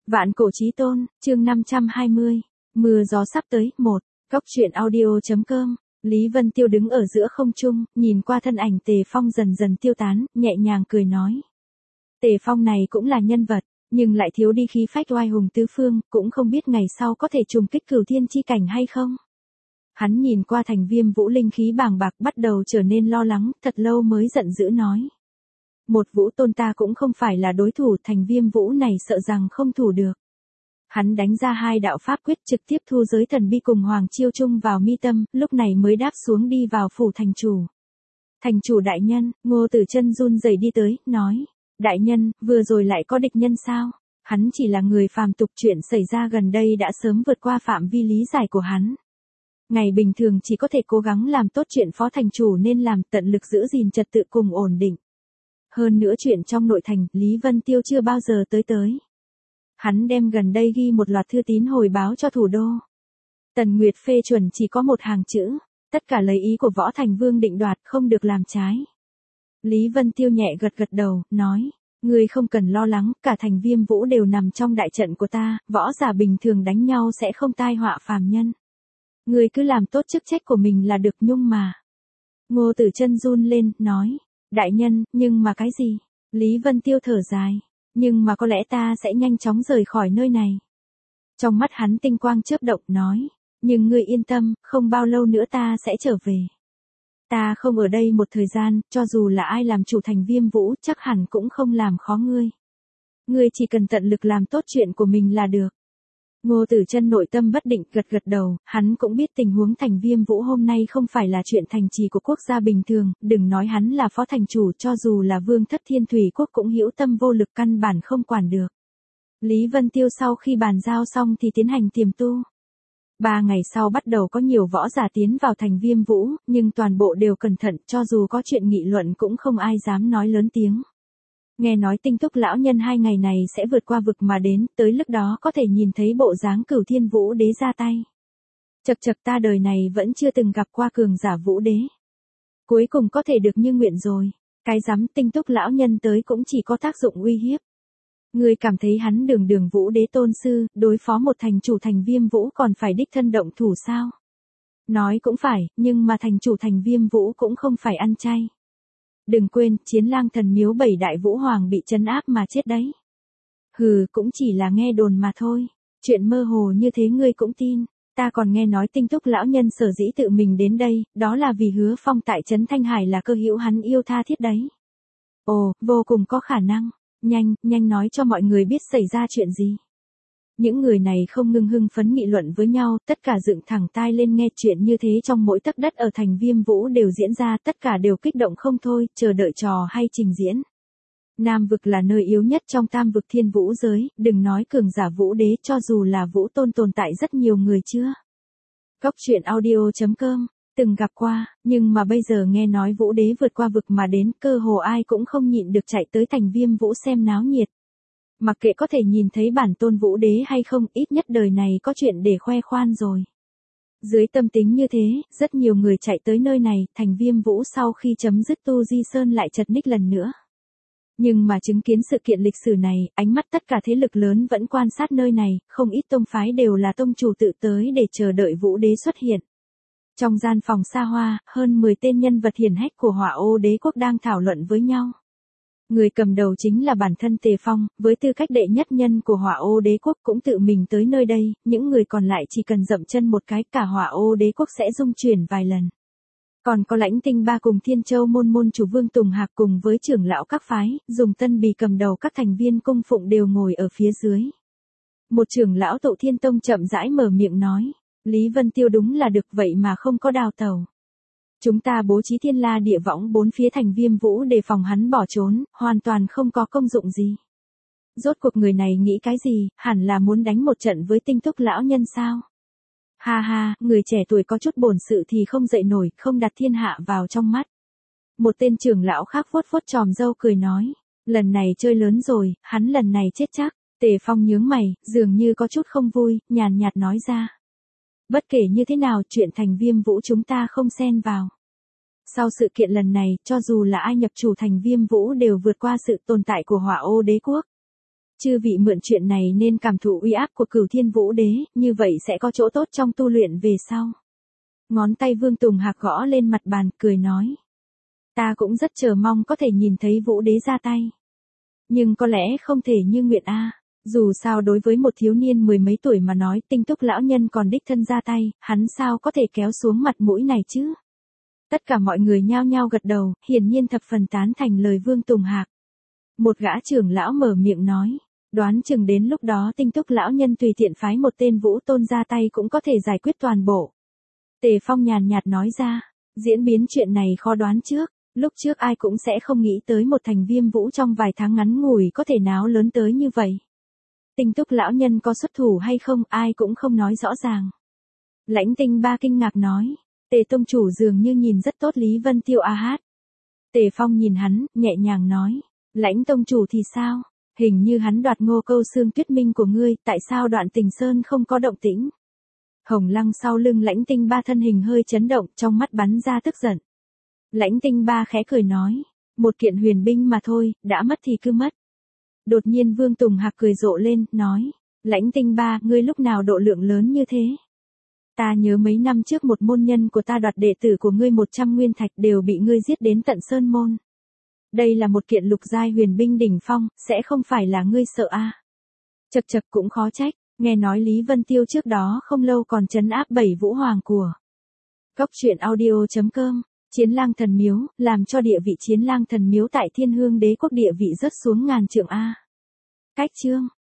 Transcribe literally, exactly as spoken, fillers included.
Vạn cổ chí tôn, chương năm trăm hai mươi. Mưa gió sắp tới, một. Góc truyện audio.com. Lý Vân Tiêu đứng ở giữa không trung, nhìn qua thân ảnh Tề Phong dần dần tiêu tán, nhẹ nhàng cười nói. Tề Phong này cũng là nhân vật, nhưng lại thiếu đi khí phách oai hùng tứ phương, cũng không biết ngày sau có thể trùng kích cửu thiên chi cảnh hay không. Hắn nhìn qua Thành Viêm Vũ linh khí bàng bạc bắt đầu trở nên lo lắng, thật lâu mới giận dữ nói. Một Vũ tôn ta cũng không phải là đối thủ, Thành Viêm Vũ này sợ rằng không thủ được. Hắn đánh ra hai đạo pháp quyết trực tiếp thu giới thần bi cùng Hoàng Chiêu Trung vào mi tâm, lúc này mới đáp xuống đi vào phủ thành chủ. Thành chủ đại nhân, Ngô Tử Chân run rẩy đi tới, nói. Đại nhân, vừa rồi lại có địch nhân sao? Hắn chỉ là người phàm tục, chuyện xảy ra gần đây đã sớm vượt qua phạm vi lý giải của hắn. Ngày bình thường chỉ có thể cố gắng làm tốt chuyện phó thành chủ nên làm, tận lực giữ gìn trật tự cùng ổn định. Hơn nữa chuyện trong nội thành, Lý Vân Tiêu chưa bao giờ tới tới. Hắn đem gần đây ghi một loạt thư tín hồi báo cho thủ đô. Tần Nguyệt phê chuẩn chỉ có một hàng chữ, tất cả lấy ý của Võ Thành Vương định đoạt, không được làm trái. Lý Vân Tiêu nhẹ gật gật đầu, nói, ngươi không cần lo lắng, cả Thành Viêm Vũ đều nằm trong đại trận của ta, võ giả bình thường đánh nhau sẽ không tai họa phàm nhân. Ngươi cứ làm tốt chức trách của mình là được, nhung mà. Ngô Tử Chân run lên, nói, đại nhân, nhưng mà cái gì? Lý Vân Tiêu thở dài, nhưng mà có lẽ ta sẽ nhanh chóng rời khỏi nơi này. Trong mắt hắn tinh quang chớp động, nói, nhưng ngươi yên tâm, không bao lâu nữa ta sẽ trở về. Ta không ở đây một thời gian, cho dù là ai làm chủ Thành Viêm Vũ, chắc hẳn cũng không làm khó ngươi. Ngươi chỉ cần tận lực làm tốt chuyện của mình là được. Ngô Tử Chân nội tâm bất định, gật gật đầu, hắn cũng biết tình huống Thành Viêm Vũ hôm nay không phải là chuyện thành trì của quốc gia bình thường, đừng nói hắn là phó thành chủ, cho dù là Vương Thất Thiên Thủy Quốc cũng hữu tâm vô lực, căn bản không quản được. Lý Vân Tiêu sau khi bàn giao xong thì tiến hành tiềm tu. Ba ngày sau bắt đầu có nhiều võ giả tiến vào Thành Viêm Vũ, nhưng toàn bộ đều cẩn thận, cho dù có chuyện nghị luận cũng không ai dám nói lớn tiếng. Nghe nói Tinh Túc lão nhân hai ngày này sẽ vượt qua vực mà đến, tới lúc đó có thể nhìn thấy bộ dáng Cửu Thiên Vũ Đế ra tay. Chậc chậc, ta đời này vẫn chưa từng gặp qua cường giả Vũ Đế. Cuối cùng có thể được như nguyện rồi. Cái rắm, Tinh Túc lão nhân tới cũng chỉ có tác dụng uy hiếp. Ngươi cảm thấy hắn đường đường Vũ Đế tôn sư, đối phó một thành chủ Thành Viêm Vũ còn phải đích thân động thủ sao? Nói cũng phải, nhưng mà thành chủ Thành Viêm Vũ cũng không phải ăn chay. Đừng quên, Chiến Lang Thần Miếu bảy đại vũ hoàng bị trấn áp mà chết đấy. Hừ, cũng chỉ là nghe đồn mà thôi. Chuyện mơ hồ như thế ngươi cũng tin. Ta còn nghe nói Tinh Túc lão nhân sở dĩ tự mình đến đây, đó là vì Hứa Phong tại trấn Thanh Hải là cơ hữu hắn yêu tha thiết đấy. Ồ, vô cùng có khả năng. Nhanh, nhanh nói cho mọi người biết xảy ra chuyện gì. Những người này không ngưng hưng phấn nghị luận với nhau, tất cả dựng thẳng tai lên nghe chuyện như thế trong mỗi tấc đất ở Thành Viêm Vũ đều diễn ra, tất cả đều kích động không thôi, chờ đợi trò hay trình diễn. Nam vực là nơi yếu nhất trong tam vực thiên vũ giới, đừng nói cường giả Vũ Đế, cho dù là Vũ Tôn tồn tại rất nhiều người chưa. Góc truyện audio.com, từng gặp qua, nhưng mà bây giờ nghe nói Vũ Đế vượt qua vực mà đến, cơ hồ ai cũng không nhịn được chạy tới Thành Viêm Vũ xem náo nhiệt. Mặc kệ có thể nhìn thấy bản tôn Vũ Đế hay không, ít nhất đời này có chuyện để khoe khoan rồi. Dưới tâm tính như thế, rất nhiều người chạy tới nơi này, Thành Viêm Vũ sau khi chấm dứt tu di sơn lại chật ních lần nữa. Nhưng mà chứng kiến sự kiện lịch sử này, ánh mắt tất cả thế lực lớn vẫn quan sát nơi này, không ít tông phái đều là tông chủ tự tới để chờ đợi Vũ Đế xuất hiện. Trong gian phòng xa hoa, hơn mười tên nhân vật hiển hách của Hỏa Ô Đế quốc đang thảo luận với nhau. Người cầm đầu chính là bản thân Tề Phong, với tư cách đệ nhất nhân của Hỏa Ô Đế quốc cũng tự mình tới nơi đây, những người còn lại chỉ cần dậm chân một cái, cả Hỏa Ô Đế quốc sẽ rung chuyển vài lần. Còn có Lãnh Tinh Ba cùng Thiên Châu môn môn chủ Vương Tùng Hạc cùng với trưởng lão các phái, dùng Tân Bì cầm đầu các thành viên cung phụng đều ngồi ở phía dưới. Một trưởng lão Tụ Thiên Tông chậm rãi mở miệng nói, Lý Vân Tiêu đúng là được, vậy mà không có đào tẩu. Chúng ta bố trí thiên la địa võng bốn phía Thành Viêm Vũ để phòng hắn bỏ trốn, hoàn toàn không có công dụng gì. Rốt cuộc người này nghĩ cái gì, hẳn là muốn đánh một trận với Tinh Túc lão nhân sao? Ha ha, người trẻ tuổi có chút bổn sự thì không dậy nổi, không đặt thiên hạ vào trong mắt. Một tên trưởng lão khác vuốt vuốt chòm râu cười nói, lần này chơi lớn rồi, hắn lần này chết chắc. Tề Phong nhướng mày, dường như có chút không vui, nhàn nhạt nói ra. Bất kể như thế nào, chuyện Thành Viêm Vũ chúng ta không xen vào. Sau sự kiện lần này, cho dù là ai nhập chủ Thành Viêm Vũ đều vượt qua sự tồn tại của Hỏa Ô Đế quốc. Chư vị mượn chuyện này nên cảm thụ uy áp của Cửu Thiên Vũ Đế, như vậy sẽ có chỗ tốt trong tu luyện về sau. Ngón tay Vương Tùng Hạc gõ lên mặt bàn, cười nói. Ta cũng rất chờ mong có thể nhìn thấy Vũ Đế ra tay. Nhưng có lẽ không thể như nguyện a. Dù sao đối với một thiếu niên mười mấy tuổi mà nói, Tinh Túc lão nhân còn đích thân ra tay, hắn sao có thể kéo xuống mặt mũi này chứ? Tất cả mọi người nhao nhao gật đầu, hiển nhiên thập phần tán thành lời Vương Tùng Hạc. Một gã trưởng lão mở miệng nói, đoán chừng đến lúc đó Tinh Túc lão nhân tùy tiện phái một tên vũ tôn ra tay cũng có thể giải quyết toàn bộ. Tề Phong nhàn nhạt nói ra, diễn biến chuyện này khó đoán trước, lúc trước ai cũng sẽ không nghĩ tới một thành Viêm Vũ trong vài tháng ngắn ngủi có thể náo lớn tới như vậy. Tinh Túc lão nhân có xuất thủ hay không ai cũng không nói rõ ràng. Lãnh Tinh Ba kinh ngạc nói, Tề tông chủ dường như nhìn rất tốt Lý Vân Tiêu a hát. Tề Phong nhìn hắn, nhẹ nhàng nói, Lãnh tông chủ thì sao? Hình như hắn đoạt Ngô Câu Xương Tuyết Minh của ngươi, tại sao Đoạn Tình Sơn không có động tĩnh? Hồng Lăng sau lưng Lãnh Tinh Ba thân hình hơi chấn động, trong mắt bắn ra tức giận. Lãnh Tinh Ba khẽ cười nói, một kiện huyền binh mà thôi, đã mất thì cứ mất. Đột nhiên Vương Tùng Hạc cười rộ lên, nói, Lãnh Tinh Ba, ngươi lúc nào độ lượng lớn như thế? Ta nhớ mấy năm trước một môn nhân của ta đoạt đệ tử của ngươi một trăm nguyên thạch đều bị ngươi giết đến tận sơn môn. Đây là một kiện lục giai huyền binh đỉnh phong, sẽ không phải là ngươi sợ a? À? Chật chật cũng khó trách, nghe nói Lý Vân Tiêu trước đó không lâu còn trấn áp bảy vũ hoàng của. Góc truyện audio chấm com, Chiến Lang Thần Miếu, làm cho địa vị Chiến Lang Thần Miếu tại Thiên Hương Đế quốc địa vị rớt xuống ngàn trượng a. Cách chương